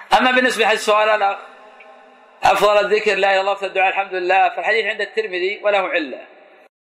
أما بالنسبة للسؤال الأخ أفضل الذكر لا إله إلا الله الدعاء الحمد لله، فالحديث عند الترمذي وله علة،